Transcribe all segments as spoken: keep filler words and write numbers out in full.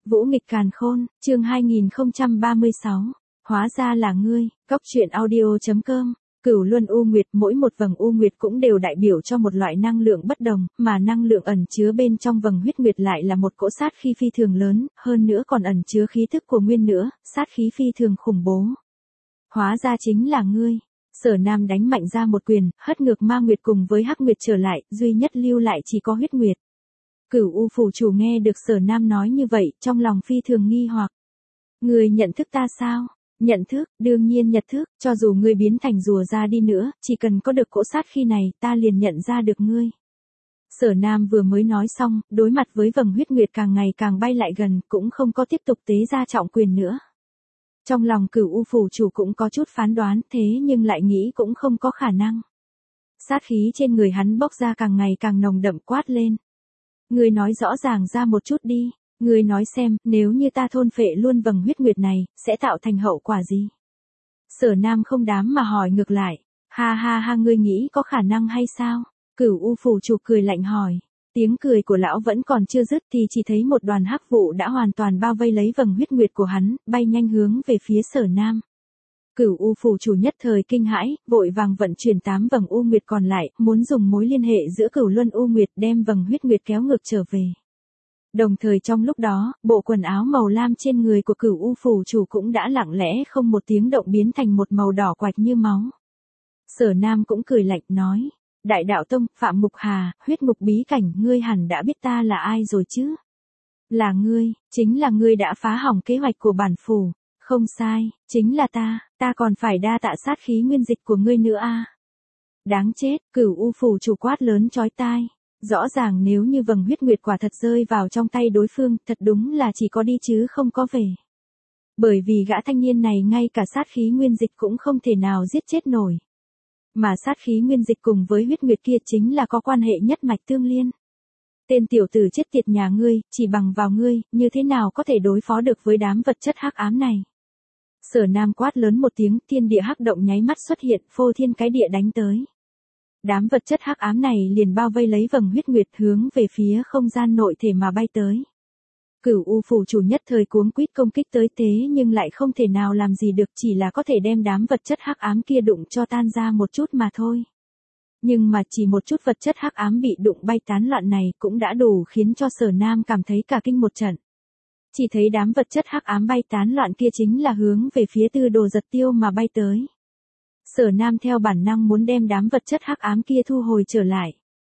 Vũ nghịch càn khôn, chương hai nghìn không trăm ba mươi sáu. Hóa ra là ngươi, Cóc truyện audio chấm com. Cửu luân u nguyệt, mỗi một vầng u nguyệt cũng đều đại biểu cho một loại năng lượng bất đồng, mà năng lượng ẩn chứa bên trong vầng huyết nguyệt lại là một cỗ sát khí phi thường lớn, hơn nữa còn ẩn chứa khí thức của nguyên nữa, sát khí phi thường khủng bố. Hóa ra chính là ngươi. Sở Nam đánh mạnh ra một quyền, hất ngược ma nguyệt cùng với hắc nguyệt trở lại, duy nhất lưu lại chỉ có huyết nguyệt. Cửu u phủ chủ nghe được Sở Nam nói như vậy, trong lòng phi thường nghi hoặc. Ngươi nhận thức ta sao? Nhận thức, đương nhiên nhận thức, cho dù ngươi biến thành rùa ra đi nữa, chỉ cần có được cỗ sát khí này, ta liền nhận ra được ngươi. Sở Nam vừa mới nói xong, đối mặt với vầng huyết nguyệt càng ngày càng bay lại gần, cũng không có tiếp tục tế ra trọng quyền nữa. Trong lòng Cửu u phủ chủ cũng có chút phán đoán, thế nhưng lại nghĩ cũng không có khả năng. Sát khí trên người hắn bốc ra càng ngày càng nồng đậm, quát lên. Ngươi nói rõ ràng ra một chút đi. Ngươi nói xem, nếu như ta thôn phệ luôn vầng huyết nguyệt này, sẽ tạo thành hậu quả gì? Sở Nam không đám mà hỏi ngược lại. Ha ha ha, ngươi nghĩ có khả năng hay sao? Cửu u phủ chủ cười lạnh hỏi. Tiếng cười của lão vẫn còn chưa dứt thì chỉ thấy một đoàn hắc vụ đã hoàn toàn bao vây lấy vầng huyết nguyệt của hắn, bay nhanh hướng về phía Sở Nam. Cửu u phủ chủ nhất thời kinh hãi, vội vàng vận chuyển tám vầng u nguyệt còn lại, muốn dùng mối liên hệ giữa cửu luân u nguyệt đem vầng huyết nguyệt kéo ngược trở về. Đồng thời trong lúc đó, bộ quần áo màu lam trên người của Cửu u phủ chủ cũng đã lặng lẽ không một tiếng động biến thành một màu đỏ quạch như máu. Sở Nam cũng cười lạnh nói, Đại Đạo Tông, Phạm Mục Hà, huyết ngục bí cảnh, ngươi hẳn đã biết ta là ai rồi chứ? Là ngươi, chính là ngươi đã phá hỏng kế hoạch của bản phủ. Không sai, chính là ta, ta còn phải đa tạ sát khí nguyên dịch của ngươi nữa a. À. Đáng chết, Cửu u phủ chủ quát lớn chói tai. Rõ ràng nếu như vầng huyết nguyệt quả thật rơi vào trong tay đối phương, thật đúng là chỉ có đi chứ không có về. Bởi vì gã thanh niên này ngay cả sát khí nguyên dịch cũng không thể nào giết chết nổi. Mà sát khí nguyên dịch cùng với huyết nguyệt kia chính là có quan hệ nhất mạch tương liên. Tên tiểu tử chết tiệt nhà ngươi, chỉ bằng vào ngươi, như thế nào có thể đối phó được với đám vật chất hắc ám này. Sở Nam quát lớn một tiếng, thiên địa hắc động nháy mắt xuất hiện, phô thiên cái địa đánh tới. Đám vật chất hắc ám này liền bao vây lấy vầng huyết nguyệt hướng về phía không gian nội thể mà bay tới. Cửu u phủ chủ nhất thời cuống quýt công kích tới thế nhưng lại không thể nào làm gì được, chỉ là có thể đem đám vật chất hắc ám kia đụng cho tan ra một chút mà thôi. Nhưng mà chỉ một chút vật chất hắc ám bị đụng bay tán loạn này cũng đã đủ khiến cho Sở Nam cảm thấy cả kinh một trận. Chỉ thấy đám vật chất hắc ám bay tán loạn kia chính là hướng về phía Tư Đồ Giật Tiêu mà bay tới. Sở Nam theo bản năng muốn đem đám vật chất hắc ám kia thu hồi trở lại.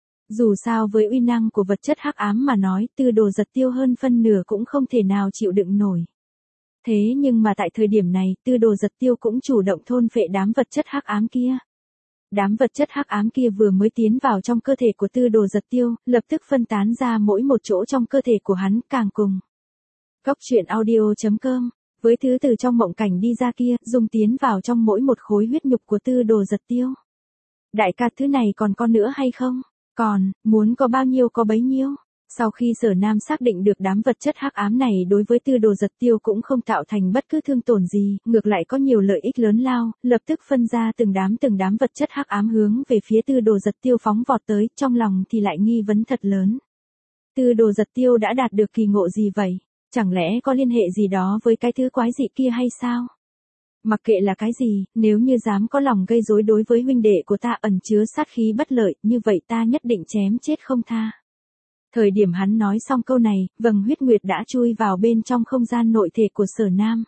Dù sao với uy năng của vật chất hắc ám mà nói, Tư Đồ Giật Tiêu hơn phân nửa cũng không thể nào chịu đựng nổi. Thế nhưng mà tại thời điểm này, Tư Đồ Giật Tiêu cũng chủ động thôn phệ đám vật chất hắc ám kia. Đám vật chất hắc ám kia vừa mới tiến vào trong cơ thể của Tư Đồ Giật Tiêu, lập tức phân tán ra mỗi một chỗ trong cơ thể của hắn, càng cùng. Cóc truyện audio chấm com. Với thứ từ trong mộng cảnh đi ra kia, dung tiến vào trong mỗi một khối huyết nhục của Tư Đồ Giật Tiêu. Đại ca, thứ này còn có nữa hay không? Còn, muốn có bao nhiêu có bấy nhiêu. Sau khi Sở Nam xác định được đám vật chất hắc ám này đối với Tư Đồ Giật Tiêu cũng không tạo thành bất cứ thương tổn gì, ngược lại có nhiều lợi ích lớn lao, lập tức phân ra từng đám từng đám vật chất hắc ám hướng về phía Tư Đồ Giật Tiêu phóng vọt tới, trong lòng thì lại nghi vấn thật lớn. Tư Đồ Giật Tiêu đã đạt được kỳ ngộ gì vậy? Chẳng lẽ có liên hệ gì đó với cái thứ quái dị kia hay sao? Mặc kệ là cái gì, nếu như dám có lòng gây rối đối với huynh đệ của ta ẩn chứa sát khí bất lợi, như vậy ta nhất định chém chết không tha. Thời điểm hắn nói xong câu này, vầng huyết nguyệt đã chui vào bên trong không gian nội thể của Sở Nam.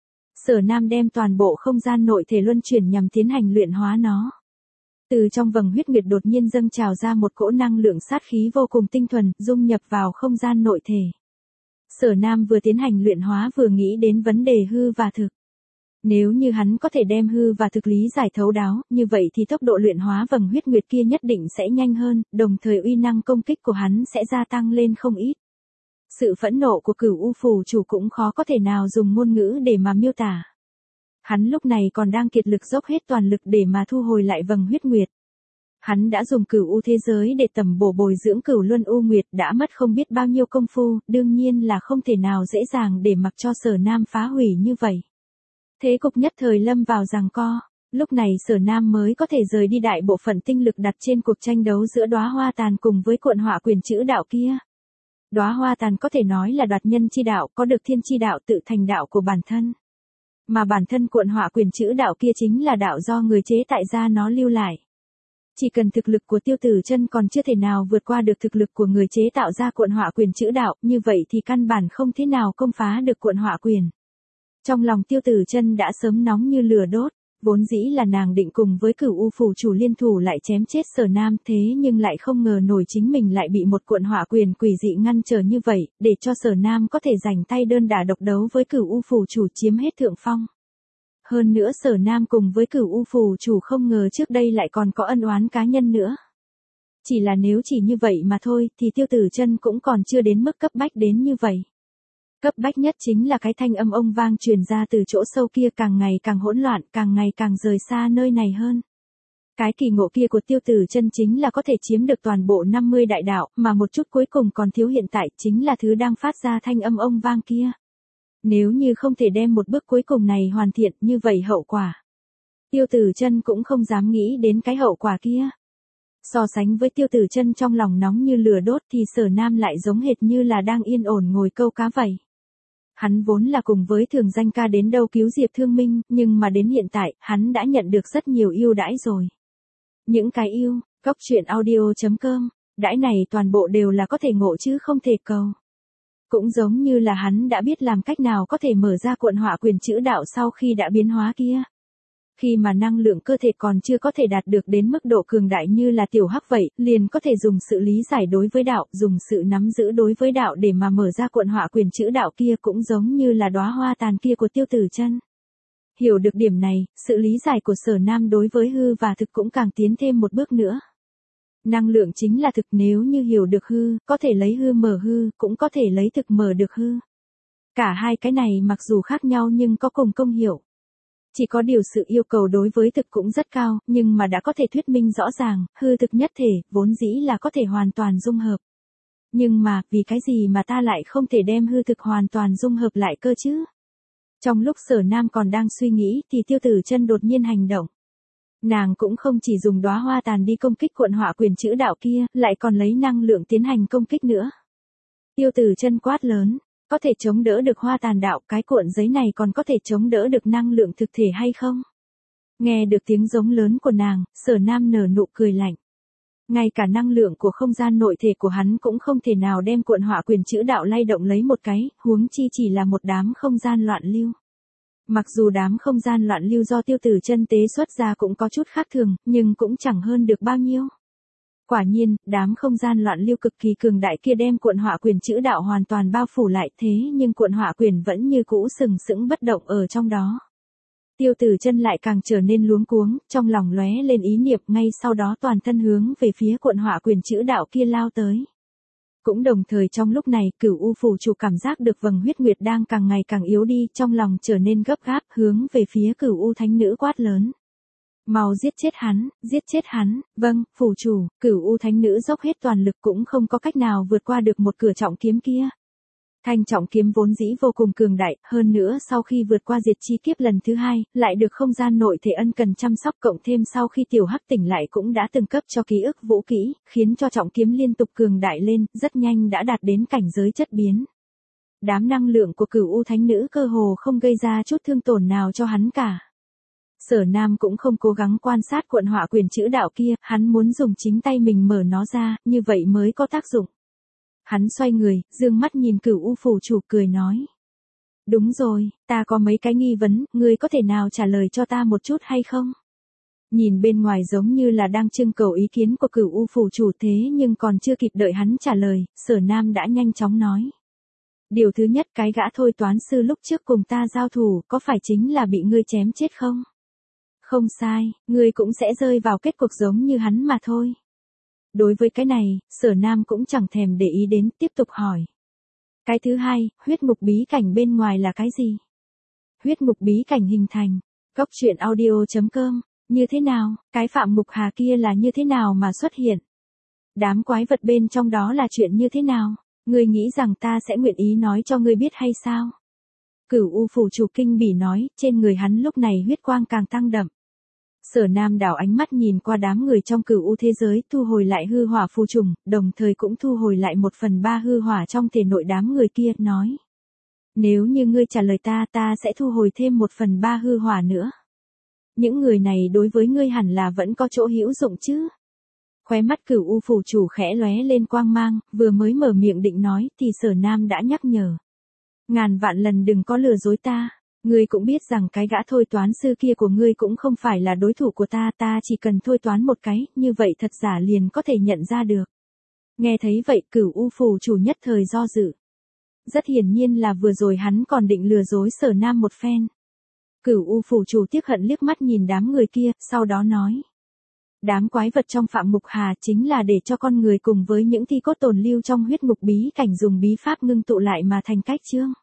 Sở Nam đem toàn bộ không gian nội thể luân chuyển nhằm tiến hành luyện hóa nó. Từ trong vầng huyết nguyệt đột nhiên dâng trào ra một cỗ năng lượng sát khí vô cùng tinh thuần, dung nhập vào không gian nội thể. Sở Nam vừa tiến hành luyện hóa vừa nghĩ đến vấn đề hư và thực. Nếu như hắn có thể đem hư và thực lý giải thấu đáo, như vậy thì tốc độ luyện hóa vầng huyết nguyệt kia nhất định sẽ nhanh hơn, đồng thời uy năng công kích của hắn sẽ gia tăng lên không ít. Sự phẫn nộ của Cửu u phủ chủ cũng khó có thể nào dùng ngôn ngữ để mà miêu tả. Hắn lúc này còn đang kiệt lực dốc hết toàn lực để mà thu hồi lại vầng huyết nguyệt. Hắn đã dùng Cửu u thế giới để tầm bổ bồi dưỡng Cửu luân u nguyệt, đã mất không biết bao nhiêu công phu, đương nhiên là không thể nào dễ dàng để mặc cho Sở Nam phá hủy như vậy. Thế cục nhất thời lâm vào giằng co, lúc này Sở Nam mới có thể rời đi đại bộ phận tinh lực đặt trên cuộc tranh đấu giữa đóa hoa tàn cùng với cuộn họa quyền chữ đạo kia. Đóa hoa tàn có thể nói là đoạt nhân chi đạo, có được thiên chi đạo tự thành đạo của bản thân. Mà bản thân cuộn họa quyền chữ đạo kia chính là đạo do người chế tại ra nó lưu lại. Chỉ cần thực lực của Tiêu Tử Chân còn chưa thể nào vượt qua được thực lực của người chế tạo ra cuộn họa quyền chữ đạo, như vậy thì căn bản không thế nào công phá được cuộn họa quyền. Trong lòng Tiêu Tử Chân đã sớm nóng như lửa đốt, vốn dĩ là nàng định cùng với Cửu U phủ chủ liên thủ lại chém chết Sở Nam, thế nhưng lại không ngờ nổi chính mình lại bị một cuộn họa quyền quỷ dị ngăn trở như vậy, để cho Sở Nam có thể giành tay đơn đả độc đấu với Cửu U phủ chủ chiếm hết thượng phong. Hơn nữa Sở Nam cùng với Cửu U phủ chủ không ngờ trước đây lại còn có ân oán cá nhân nữa. Chỉ là nếu chỉ như vậy mà thôi thì Tiêu Tử Chân cũng còn chưa đến mức cấp bách đến như vậy. Cấp bách nhất chính là cái thanh âm ông vang truyền ra từ chỗ sâu kia càng ngày càng hỗn loạn, càng ngày càng rời xa nơi này hơn. Cái kỳ ngộ kia của Tiêu Tử Chân chính là có thể chiếm được toàn bộ năm mươi đại đạo, mà một chút cuối cùng còn thiếu hiện tại chính là thứ đang phát ra thanh âm ông vang kia. Nếu như không thể đem một bước cuối cùng này hoàn thiện, như vậy hậu quả. Tiêu Tử Chân cũng không dám nghĩ đến cái hậu quả kia. So sánh với Tiêu Tử Chân trong lòng nóng như lửa đốt thì Sở Nam lại giống hệt như là đang yên ổn ngồi câu cá vậy. Hắn vốn là cùng với Thường Danh ca đến đâu cứu Diệp Thương Minh, nhưng mà đến hiện tại, hắn đã nhận được rất nhiều ưu đãi rồi. Những cái ưu, cốc truyện audio chấm com, đãi này toàn bộ đều là có thể ngộ chứ không thể cầu. Cũng giống như là hắn đã biết làm cách nào có thể mở ra cuộn họa quyền chữ đạo sau khi đã biến hóa kia. Khi mà năng lượng cơ thể còn chưa có thể đạt được đến mức độ cường đại như là tiểu hắc vậy, liền có thể dùng sự lý giải đối với đạo, dùng sự nắm giữ đối với đạo để mà mở ra cuộn họa quyền chữ đạo kia, cũng giống như là đóa hoa tàn kia của Tiêu Tử Chân. Hiểu được điểm này, sự lý giải của Sở Nam đối với hư và thực cũng càng tiến thêm một bước nữa. Năng lượng chính là thực, nếu như hiểu được hư, có thể lấy hư mở hư, cũng có thể lấy thực mở được hư. Cả hai cái này mặc dù khác nhau nhưng có cùng công hiệu. Chỉ có điều sự yêu cầu đối với thực cũng rất cao, nhưng mà đã có thể thuyết minh rõ ràng, hư thực nhất thể, vốn dĩ là có thể hoàn toàn dung hợp. Nhưng mà, vì cái gì mà ta lại không thể đem hư thực hoàn toàn dung hợp lại cơ chứ? Trong lúc Sở Nam còn đang suy nghĩ thì Tiêu Tử Chân đột nhiên hành động. Nàng cũng không chỉ dùng đóa hoa tàn đi công kích cuộn họa quyền chữ đạo kia, lại còn lấy năng lượng tiến hành công kích nữa. Tiêu Tử Chân quát lớn, có thể chống đỡ được hoa tàn đạo, cái cuộn giấy này còn có thể chống đỡ được năng lượng thực thể hay không? Nghe được tiếng giống lớn của nàng, Sở Nam nở nụ cười lạnh. Ngay cả năng lượng của không gian nội thể của hắn cũng không thể nào đem cuộn họa quyền chữ đạo lay động lấy một cái, huống chi chỉ là một đám không gian loạn lưu. Mặc dù đám không gian loạn lưu do Tiêu Tử Chân tế xuất ra cũng có chút khác thường, nhưng cũng chẳng hơn được bao nhiêu. Quả nhiên, đám không gian loạn lưu cực kỳ cường đại kia đem cuộn họa quyền chữ đạo hoàn toàn bao phủ lại, thế nhưng cuộn họa quyền vẫn như cũ sừng sững bất động ở trong đó. Tiêu Tử Chân lại càng trở nên luống cuống, trong lòng lóe lên ý niệm, ngay sau đó toàn thân hướng về phía cuộn họa quyền chữ đạo kia lao tới. Cũng đồng thời trong lúc này, Cửu U phủ chủ cảm giác được vầng huyết nguyệt đang càng ngày càng yếu đi, trong lòng trở nên gấp gáp, hướng về phía Cửu U thánh nữ quát lớn. Mau giết chết hắn, giết chết hắn, vâng, phủ chủ. Cửu U thánh nữ dốc hết toàn lực cũng không có cách nào vượt qua được một cửa trọng kiếm kia. Thanh trọng kiếm vốn dĩ vô cùng cường đại, hơn nữa sau khi vượt qua diệt chi kiếp lần thứ hai, lại được không gian nội thể ân cần chăm sóc, cộng thêm sau khi tiểu hắc tỉnh lại cũng đã từng cấp cho ký ức vũ kỹ, khiến cho trọng kiếm liên tục cường đại lên, rất nhanh đã đạt đến cảnh giới chất biến. Đám năng lượng của Cửu U thánh nữ cơ hồ không gây ra chút thương tổn nào cho hắn cả. Sở Nam cũng không cố gắng quan sát cuộn họa quyền chữ đạo kia, hắn muốn dùng chính tay mình mở nó ra, như vậy mới có tác dụng. Hắn xoay người, dương mắt nhìn Cửu U phủ chủ cười nói. Đúng rồi, ta có mấy cái nghi vấn, ngươi có thể nào trả lời cho ta một chút hay không? Nhìn bên ngoài giống như là đang trưng cầu ý kiến của Cửu U phủ chủ, thế nhưng còn chưa kịp đợi hắn trả lời, Sở Nam đã nhanh chóng nói. Điều thứ nhất, cái gã thôi toán sư lúc trước cùng ta giao thủ có phải chính là bị ngươi chém chết không? Không sai, ngươi cũng sẽ rơi vào kết cục giống như hắn mà thôi. Đối với cái này, Sở Nam cũng chẳng thèm để ý đến, tiếp tục hỏi. Cái thứ hai, huyết ngục bí cảnh bên ngoài là cái gì? Huyết ngục bí cảnh hình thành, cốc truyện audio chấm com, như thế nào, cái Phạm Mục Hà kia là như thế nào mà xuất hiện? Đám quái vật bên trong đó là chuyện như thế nào? Ngươi nghĩ rằng ta sẽ nguyện ý nói cho ngươi biết hay sao? Cửu U phủ chủ kinh bỉ nói, trên người hắn lúc này huyết quang càng tăng đậm. Sở Nam đảo ánh mắt nhìn qua đám người trong cửu u thế giới, thu hồi lại hư hỏa phù trùng, đồng thời cũng thu hồi lại một phần ba hư hỏa trong thể nội đám người kia, nói. Nếu như ngươi trả lời ta, ta sẽ thu hồi thêm một phần ba hư hỏa nữa. Những người này đối với ngươi hẳn là vẫn có chỗ hữu dụng chứ. Khóe mắt cửu u phù chủ khẽ lóe lên quang mang, vừa mới mở miệng định nói, thì Sở Nam đã nhắc nhở. Ngàn vạn lần đừng có lừa dối ta. Ngươi cũng biết rằng cái gã thôi toán sư kia của ngươi cũng không phải là đối thủ của ta, ta chỉ cần thôi toán một cái, như vậy thật giả liền có thể nhận ra được. Nghe thấy vậy, cửu u phù chủ nhất thời do dự. Rất hiển nhiên là vừa rồi hắn còn định lừa dối Sở Nam một phen. Cửu u phù chủ tiếc hận liếc mắt nhìn đám người kia, sau đó nói. Đám quái vật trong Phạm Mục Hà chính là để cho con người cùng với những thi cốt tồn lưu trong huyết ngục bí cảnh dùng bí pháp ngưng tụ lại mà thành cách chương.